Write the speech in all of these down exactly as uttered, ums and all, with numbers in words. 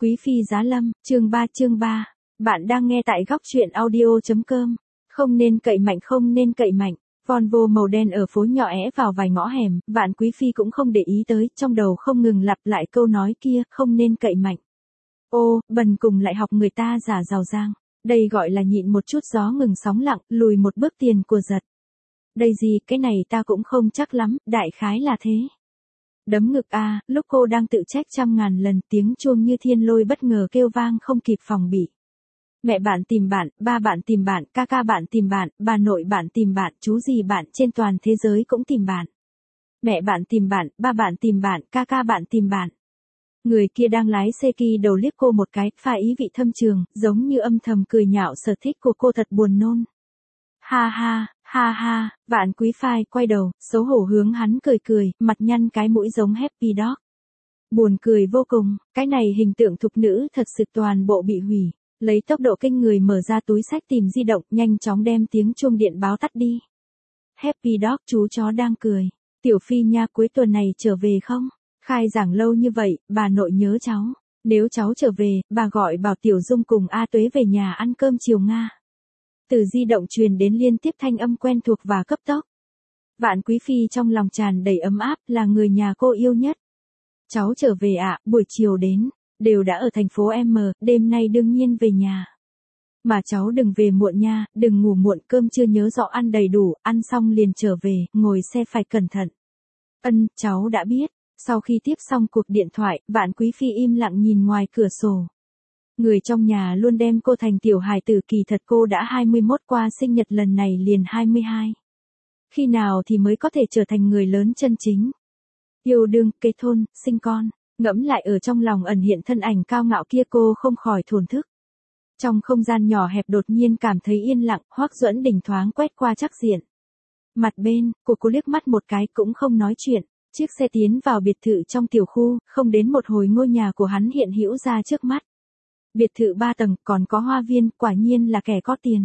Quý phi giá lâm, chương ba chương ba. Bạn đang nghe tại góc truyện audio.com. Không nên cậy mạnh không nên cậy mạnh. Volvo màu đen ở phố nhỏ é vào vài ngõ hẻm, Vạn Quý phi cũng không để ý tới, trong đầu không ngừng lặp lại câu nói kia, không nên cậy mạnh. Ô, bần cùng lại học người ta giả giàu giang. Đây gọi là nhịn một chút gió ngừng sóng lặng, lùi một bước tiền của giật. Đây gì, cái này ta cũng không chắc lắm, đại khái là thế. Đấm ngực a, à, lúc cô đang tự trách trăm ngàn lần, tiếng chuông như thiên lôi bất ngờ kêu vang không kịp phòng bị. Mẹ bạn tìm bạn, ba bạn tìm bạn, ca ca bạn tìm bạn, bà nội bạn tìm bạn, chú gì bạn trên toàn thế giới cũng tìm bạn. Mẹ bạn tìm bạn, ba bạn tìm bạn, ca ca bạn tìm bạn. Người kia đang lái xe kỳ đầu liếc cô một cái, pha ý vị thâm trường, giống như âm thầm cười nhạo sở thích của cô thật buồn nôn. Ha ha, ha ha, Vạn Quý phai quay đầu, xấu hổ hướng hắn cười cười, mặt nhăn cái mũi giống Happy Dog. Buồn cười vô cùng, cái này hình tượng thục nữ thật sự toàn bộ bị hủy. Lấy tốc độ kinh người mở ra túi xách tìm di động, nhanh chóng đem tiếng chuông điện báo tắt đi. Happy Dog, chú chó đang cười. Tiểu phi nha, cuối tuần này trở về không? Khai giảng lâu như vậy, bà nội nhớ cháu. Nếu cháu trở về, bà gọi bảo Tiểu Dung cùng A Tuế về nhà ăn cơm chiều Nga. Từ di động truyền đến liên tiếp thanh âm quen thuộc và cấp tốc. Vạn Quý phi trong lòng tràn đầy ấm áp, là người nhà cô yêu nhất. Cháu trở về ạ, à, buổi chiều đến, đều đã ở thành phố M, đêm nay đương nhiên về nhà. Mà cháu đừng về muộn nha, đừng ngủ muộn, cơm chưa nhớ rõ ăn đầy đủ, ăn xong liền trở về, ngồi xe phải cẩn thận. Ân, cháu đã biết. Sau khi tiếp xong cuộc điện thoại, Vạn Quý phi im lặng nhìn ngoài cửa sổ. Người trong nhà luôn đem cô thành tiểu hài tử, kỳ thật cô đã hai mươi mốt, qua sinh nhật lần này liền hai mươi hai. Khi nào thì mới có thể trở thành người lớn chân chính? Yêu đương, kết hôn, sinh con, ngẫm lại ở trong lòng ẩn hiện thân ảnh cao ngạo kia, cô không khỏi thổn thức. Trong không gian nhỏ hẹp đột nhiên cảm thấy yên lặng, Hoắc Duẫn Đình thoáng quét qua trắc diện. Mặt bên, cô cô liếc mắt một cái cũng không nói chuyện. Chiếc xe tiến vào biệt thự trong tiểu khu, không đến một hồi ngôi nhà của hắn hiện hữu ra trước mắt. Biệt thự ba tầng, còn có hoa viên, quả nhiên là kẻ có tiền.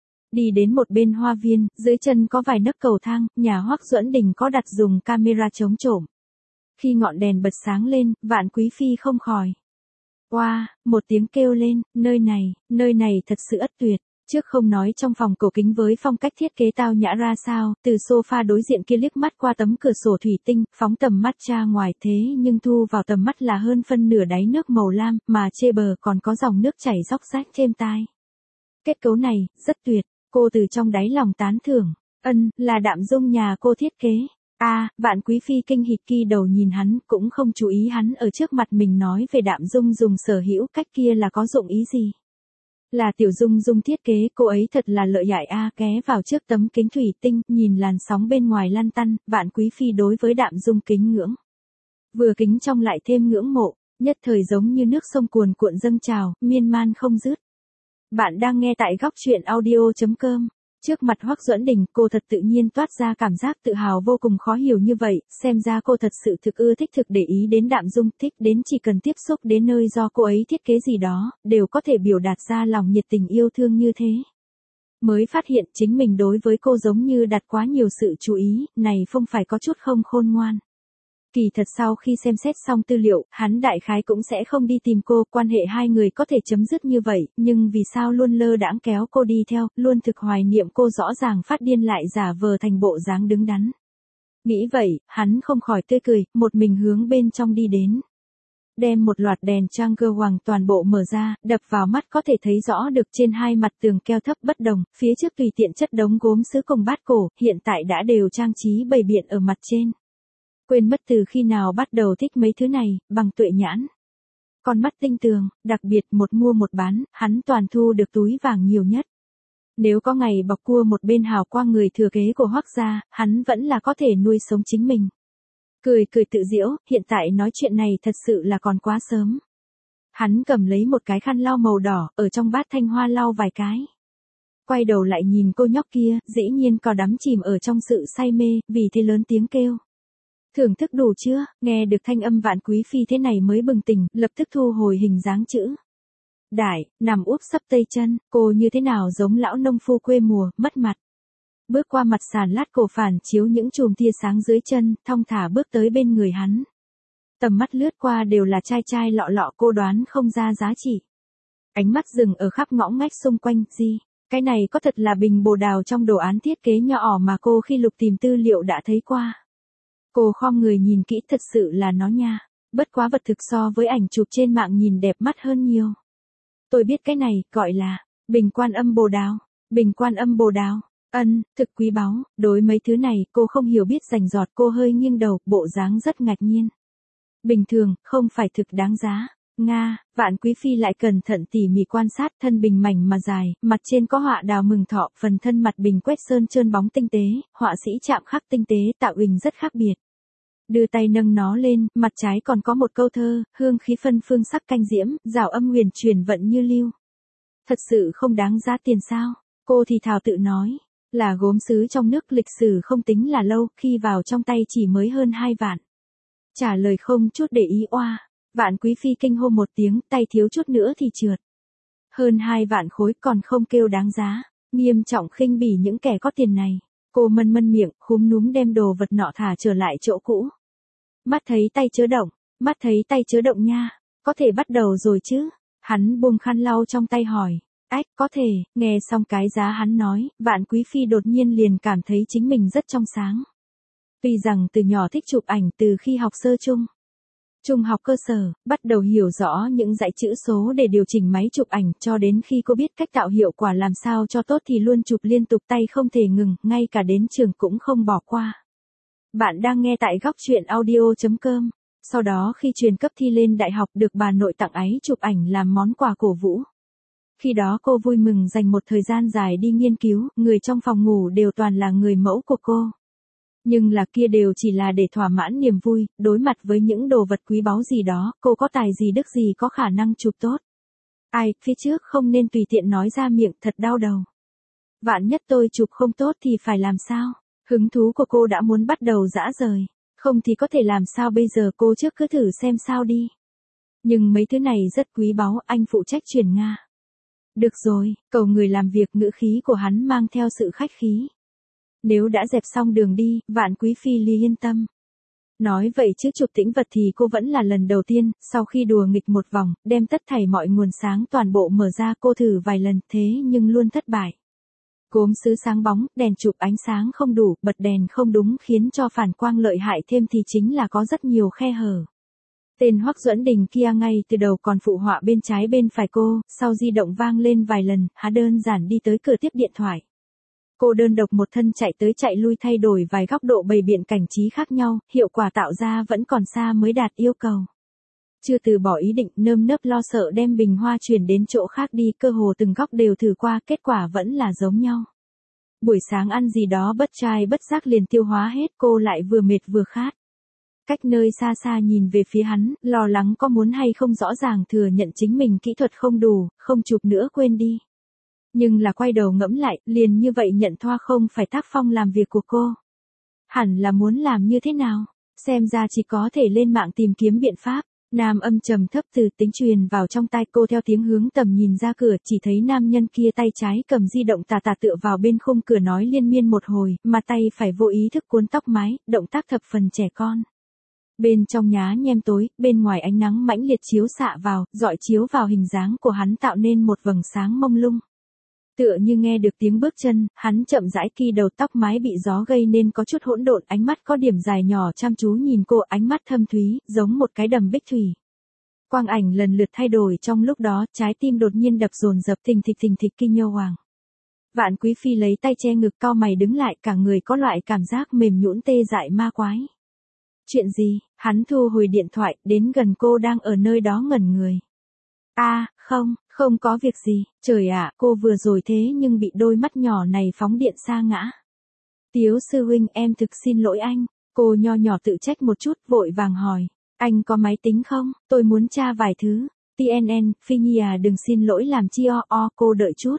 Đi đến một bên hoa viên, dưới chân có vài nấc cầu thang, nhà Hoắc Duẫn Đình có đặt dùng camera chống trộm. Khi ngọn đèn bật sáng lên, Vạn Quý phi không khỏi. Oa, wow, một tiếng kêu lên, nơi này, nơi này thật sự ất tuyệt. Trước không nói trong phòng cổ kính với phong cách thiết kế tao nhã ra sao, từ sofa đối diện kia liếc mắt qua tấm cửa sổ thủy tinh, phóng tầm mắt ra ngoài, thế nhưng thu vào tầm mắt là hơn phân nửa đáy nước màu lam, mà chê bờ còn có dòng nước chảy róc rách êm tai. Kết cấu này, rất tuyệt, cô từ trong đáy lòng tán thưởng. Ân, là Đạm Dung nhà cô thiết kế. A, à, Vạn Quý phi kinh hỉ kỳ đầu nhìn hắn, cũng không chú ý hắn ở trước mặt mình nói về Đạm Dung dùng sở hữu cách kia là có dụng ý gì. Là Tiểu Dung Dung thiết kế, cô ấy thật là lợi hại a, à, ghé vào trước tấm kính thủy tinh, nhìn làn sóng bên ngoài lăn tăn, Vạn Quý phi đối với Đạm Dung kính ngưỡng. Vừa kính trong lại thêm ngưỡng mộ, nhất thời giống như nước sông cuồn cuộn dâng trào, miên man không dứt. Bạn đang nghe tại góc truyện audio.com. Trước mặt Hoắc Duẫn Đình, cô thật tự nhiên toát ra cảm giác tự hào vô cùng khó hiểu như vậy, xem ra cô thật sự thực ưa thích, thực để ý đến Đạm Dung, thích đến chỉ cần tiếp xúc đến nơi do cô ấy thiết kế gì đó, đều có thể biểu đạt ra lòng nhiệt tình yêu thương như thế. Mới phát hiện chính mình đối với cô giống như đặt quá nhiều sự chú ý, này không phải có chút không khôn ngoan. Kỳ thật sau khi xem xét xong tư liệu, hắn đại khái cũng sẽ không đi tìm cô, quan hệ hai người có thể chấm dứt như vậy, nhưng vì sao luôn lơ đãng kéo cô đi theo, luôn thực hoài niệm cô, rõ ràng phát điên lại giả vờ thành bộ dáng đứng đắn. Nghĩ vậy, hắn không khỏi tươi cười, một mình hướng bên trong đi đến. Đem một loạt đèn Tranger Hoàng toàn bộ mở ra, đập vào mắt có thể thấy rõ được trên hai mặt tường keo thấp bất đồng, phía trước tùy tiện chất đống gốm sứ cùng bát cổ, hiện tại đã đều trang trí bày biện ở mặt trên. Quên mất từ khi nào bắt đầu thích mấy thứ này, bằng tuệ nhãn. Con mắt tinh tường, đặc biệt một mua một bán, hắn toàn thu được túi vàng nhiều nhất. Nếu có ngày bọc cua một bên hào quang người thừa kế của Hoắc gia, hắn vẫn là có thể nuôi sống chính mình. Cười cười tự giễu, hiện tại nói chuyện này thật sự là còn quá sớm. Hắn cầm lấy một cái khăn lau màu đỏ, ở trong bát thanh hoa lau vài cái. Quay đầu lại nhìn cô nhóc kia, dĩ nhiên có đắm chìm ở trong sự say mê, vì thế lớn tiếng kêu. Thưởng thức đủ chưa? Nghe được thanh âm Vạn Quý phi thế này mới bừng tỉnh, lập tức thu hồi hình dáng chữ đại, nằm úp sấp tay chân, cô như thế nào giống lão nông phu quê mùa, mất mặt. Bước qua mặt sàn lát cổ phản chiếu những chùm tia sáng dưới chân, thong thả bước tới bên người hắn. Tầm mắt lướt qua đều là chai chai lọ lọ, cô đoán không ra giá trị. Ánh mắt dừng ở khắp ngõ ngách xung quanh, gì? Cái này có thật là bình bồ đào trong đồ án thiết kế nhỏ mà cô khi lục tìm tư liệu đã thấy qua. Cô khom người nhìn kỹ, thật sự là nó nha. Bất quá vật thực so với ảnh chụp trên mạng nhìn đẹp mắt hơn nhiều. Tôi biết cái này, gọi là bình quan âm bồ đào. Bình quan âm bồ đào. Ân, thực quý báu. Đối mấy thứ này cô không hiểu biết rành rọt, cô hơi nghiêng đầu, bộ dáng rất ngạc nhiên. Bình thường, không phải thực đáng giá. Nga, Vạn Quý Phi lại cẩn thận tỉ mỉ quan sát, thân bình mảnh mà dài, mặt trên có họa đào mừng thọ, phần thân mặt bình quét sơn trơn bóng tinh tế, họa sĩ chạm khắc tinh tế, tạo hình rất khác biệt. Đưa tay nâng nó lên, mặt trái còn có một câu thơ, hương khí phân phương sắc canh diễm, rào âm huyền truyền vận như lưu. Thật sự không đáng giá tiền sao? Cô thì thào tự nói, là gốm sứ trong nước, lịch sử không tính là lâu, khi vào trong tay chỉ mới hơn hai vạn. Trả lời không chút để ý oa. Vạn Quý Phi kinh hô một tiếng, tay thiếu chút nữa thì trượt. Hơn hai vạn khối còn không kêu đáng giá, nghiêm trọng khinh bỉ những kẻ có tiền này. Cô mân mân miệng, khúm núm đem đồ vật nọ thả trở lại chỗ cũ. Mắt thấy tay chớ động, mắt thấy tay chớ động nha, có thể bắt đầu rồi chứ? Hắn buông khăn lau trong tay hỏi, ách, có thể. Nghe xong cái giá hắn nói, Vạn Quý Phi đột nhiên liền cảm thấy chính mình rất trong sáng. Tuy rằng từ nhỏ thích chụp ảnh, từ khi học sơ chung, trung học cơ sở, bắt đầu hiểu rõ những dãy chữ số để điều chỉnh máy chụp ảnh, cho đến khi cô biết cách tạo hiệu quả làm sao cho tốt thì luôn chụp liên tục, tay không thể ngừng, ngay cả đến trường cũng không bỏ qua. Bạn đang nghe tại góc truyện audio chấm com. Sau đó khi truyền cấp thi lên đại học được bà nội tặng áy chụp ảnh làm món quà cổ vũ. Khi đó cô vui mừng dành một thời gian dài đi nghiên cứu, người trong phòng ngủ đều toàn là người mẫu của cô. Nhưng là kia đều chỉ là để thỏa mãn niềm vui, đối mặt với những đồ vật quý báu gì đó, cô có tài gì đức gì có khả năng chụp tốt. Ai, phía trước không nên tùy tiện nói ra miệng, thật đau đầu. Vạn nhất tôi chụp không tốt thì phải làm sao? Hứng thú của cô đã muốn bắt đầu rã rời. Không thì có thể làm sao bây giờ, cô trước cứ thử xem sao đi. Nhưng mấy thứ này rất quý báu, anh phụ trách chuyển Nga. Được rồi, cầu người làm việc, ngữ khí của hắn mang theo sự khách khí. Nếu đã dẹp xong đường đi, Vạn Quý Phi li yên tâm. Nói vậy chứ chụp tĩnh vật thì cô vẫn là lần đầu tiên, sau khi đùa nghịch một vòng, đem tất thảy mọi nguồn sáng toàn bộ mở ra, cô thử vài lần, thế nhưng luôn thất bại. Gốm sứ sáng bóng, đèn chụp ánh sáng không đủ, bật đèn không đúng khiến cho phản quang lợi hại thêm thì chính là có rất nhiều khe hở. Tên Hoắc Duẫn Đình kia ngay từ đầu còn phụ họa bên trái bên phải cô, sau di động vang lên vài lần, hắn đơn giản đi tới cửa tiếp điện thoại. Cô đơn độc một thân chạy tới chạy lui thay đổi vài góc độ bày biện cảnh trí khác nhau, hiệu quả tạo ra vẫn còn xa mới đạt yêu cầu. Chưa từ bỏ ý định, nơm nớp lo sợ đem bình hoa chuyển đến chỗ khác đi, cơ hồ từng góc đều thử qua, kết quả vẫn là giống nhau. Buổi sáng ăn gì đó bất trai bất giác liền tiêu hóa hết, cô lại vừa mệt vừa khát. Cách nơi xa xa nhìn về phía hắn, lo lắng có muốn hay không rõ ràng thừa nhận chính mình kỹ thuật không đủ, không chụp nữa quên đi. Nhưng là quay đầu ngẫm lại, liền như vậy nhận thoa không phải tác phong làm việc của cô. Hẳn là muốn làm như thế nào? Xem ra chỉ có thể lên mạng tìm kiếm biện pháp. Nam âm trầm thấp từ tính truyền vào trong tai cô, theo tiếng hướng tầm nhìn ra cửa, chỉ thấy nam nhân kia tay trái cầm di động tà tà tựa vào bên khung cửa nói liên miên một hồi, mà tay phải vô ý thức cuốn tóc mái, động tác thập phần trẻ con. Bên trong nhá nhem tối, bên ngoài ánh nắng mãnh liệt chiếu xạ vào, dọi chiếu vào hình dáng của hắn tạo nên một vầng sáng mông lung. Tựa như nghe được tiếng bước chân, hắn chậm rãi ki đầu, tóc mái bị gió gây nên có chút hỗn độn, ánh mắt có điểm dài nhỏ chăm chú nhìn cô, ánh mắt thâm thúy, giống một cái đầm bích thủy. Quang ảnh lần lượt thay đổi trong lúc đó, trái tim đột nhiên đập dồn dập, thình thịch thình thịch kinh nhô hoàng. Vạn Quý Phi lấy tay che ngực, cau mày đứng lại, cả người có loại cảm giác mềm nhũn tê dại ma quái. Chuyện gì? Hắn thu hồi điện thoại, đến gần cô đang ở nơi đó ngẩn người. A, à, không, không có việc gì, trời ạ, cô vừa rồi thế nhưng bị đôi mắt nhỏ này phóng điện sa ngã. Tiếu sư huynh, em thực xin lỗi anh, cô nho nhỏ tự trách một chút, vội vàng hỏi, anh có máy tính không, tôi muốn tra vài thứ, tê en en, Phi Nhi à, đừng xin lỗi làm chi o o, cô đợi chút.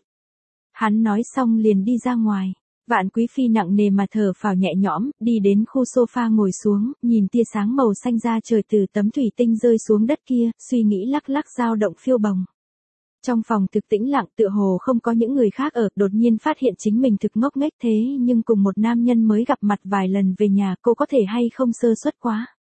Hắn nói xong liền đi ra ngoài. Vạn Quý Phi nặng nề mà thở phào nhẹ nhõm, đi đến khu sofa ngồi xuống, nhìn tia sáng màu xanh ra trời từ tấm thủy tinh rơi xuống đất kia, suy nghĩ lắc lắc dao động phiêu bồng. Trong phòng thực tĩnh lặng, tựa hồ không có những người khác ở, đột nhiên phát hiện chính mình thực ngốc nghếch thế nhưng cùng một nam nhân mới gặp mặt vài lần về nhà, cô có thể hay không sơ suất quá.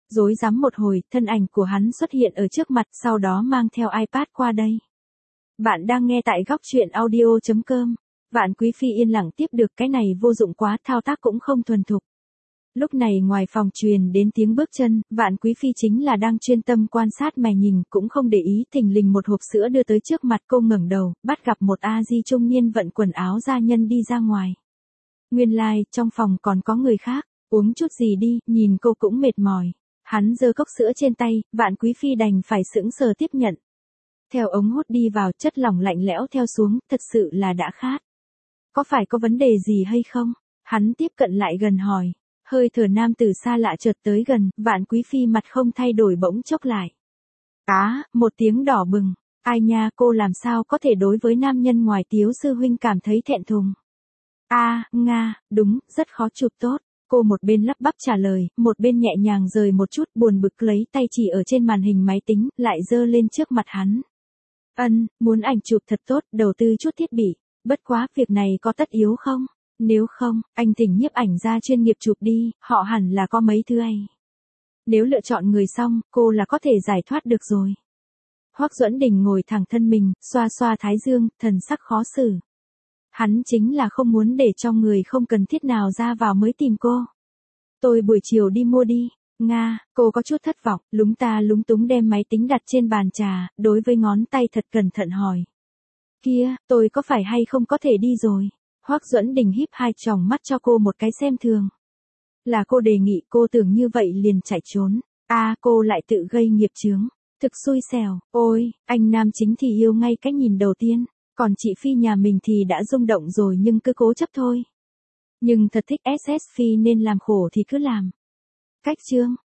Rối rắm một hồi, thân ảnh của hắn xuất hiện ở trước mặt, sau đó mang theo iPad qua đây. Bạn đang nghe tại góc chuyện audio chấm com. Vạn Quý Phi yên lặng tiếp được, cái này vô dụng quá, thao tác cũng không thuần thục. Lúc này ngoài phòng truyền đến tiếng bước chân, Vạn Quý Phi chính là đang chuyên tâm quan sát mày nhìn, cũng không để ý, thình lình một hộp sữa đưa tới trước mặt cô, ngẩng đầu, bắt gặp một a di trung niên vận quần áo gia nhân đi ra ngoài. Nguyên lai, like, trong phòng còn có người khác, uống chút gì đi, nhìn cô cũng mệt mỏi. Hắn giơ cốc sữa trên tay, Vạn Quý Phi đành phải sững sờ tiếp nhận. Theo ống hút đi vào, chất lỏng lạnh lẽo theo xuống, thật sự là đã khát. Có phải có vấn đề gì hay không? Hắn tiếp cận lại gần hỏi. Hơi thở nam tử xa lạ chợt tới gần, Vạn Quý Phi mặt không thay đổi bỗng chốc lại. Á, một tiếng đỏ bừng. Ai nha, cô làm sao có thể đối với nam nhân ngoài Tiếu sư huynh cảm thấy thẹn thùng? A, à, Nga, đúng, rất khó chụp tốt. Cô một bên lắp bắp trả lời, một bên nhẹ nhàng rời một chút, buồn bực lấy tay chỉ ở trên màn hình máy tính, lại giơ lên trước mặt hắn. Ân, muốn ảnh chụp thật tốt, đầu tư chút thiết bị. Bất quá, việc này có tất yếu không? Nếu không, anh thỉnh nhiếp ảnh gia chuyên nghiệp chụp đi, họ hẳn là có mấy thứ ấy. Nếu lựa chọn người xong, cô là có thể giải thoát được rồi. Hoắc Duẫn Đình ngồi thẳng thân mình, xoa xoa thái dương, thần sắc khó xử. Hắn chính là không muốn để cho người không cần thiết nào ra vào mới tìm cô. Tôi buổi chiều đi mua đi. Nga, cô có chút thất vọng, lúng ta lúng túng đem máy tính đặt trên bàn trà, đối với ngón tay thật cẩn thận hỏi. Kia, tôi có phải hay không có thể đi rồi? Hoắc Duẫn Đình híp hai tròng mắt cho cô một cái xem thường. Là cô đề nghị, cô tưởng như vậy liền chạy trốn. A, à, cô lại tự gây nghiệp chướng. Thực xui xẻo, ôi, anh nam chính thì yêu ngay cách nhìn đầu tiên. Còn chị Phi nhà mình thì đã rung động rồi nhưng cứ cố chấp thôi. Nhưng thật thích ét ét Phi nên làm khổ thì cứ làm. Cách chương.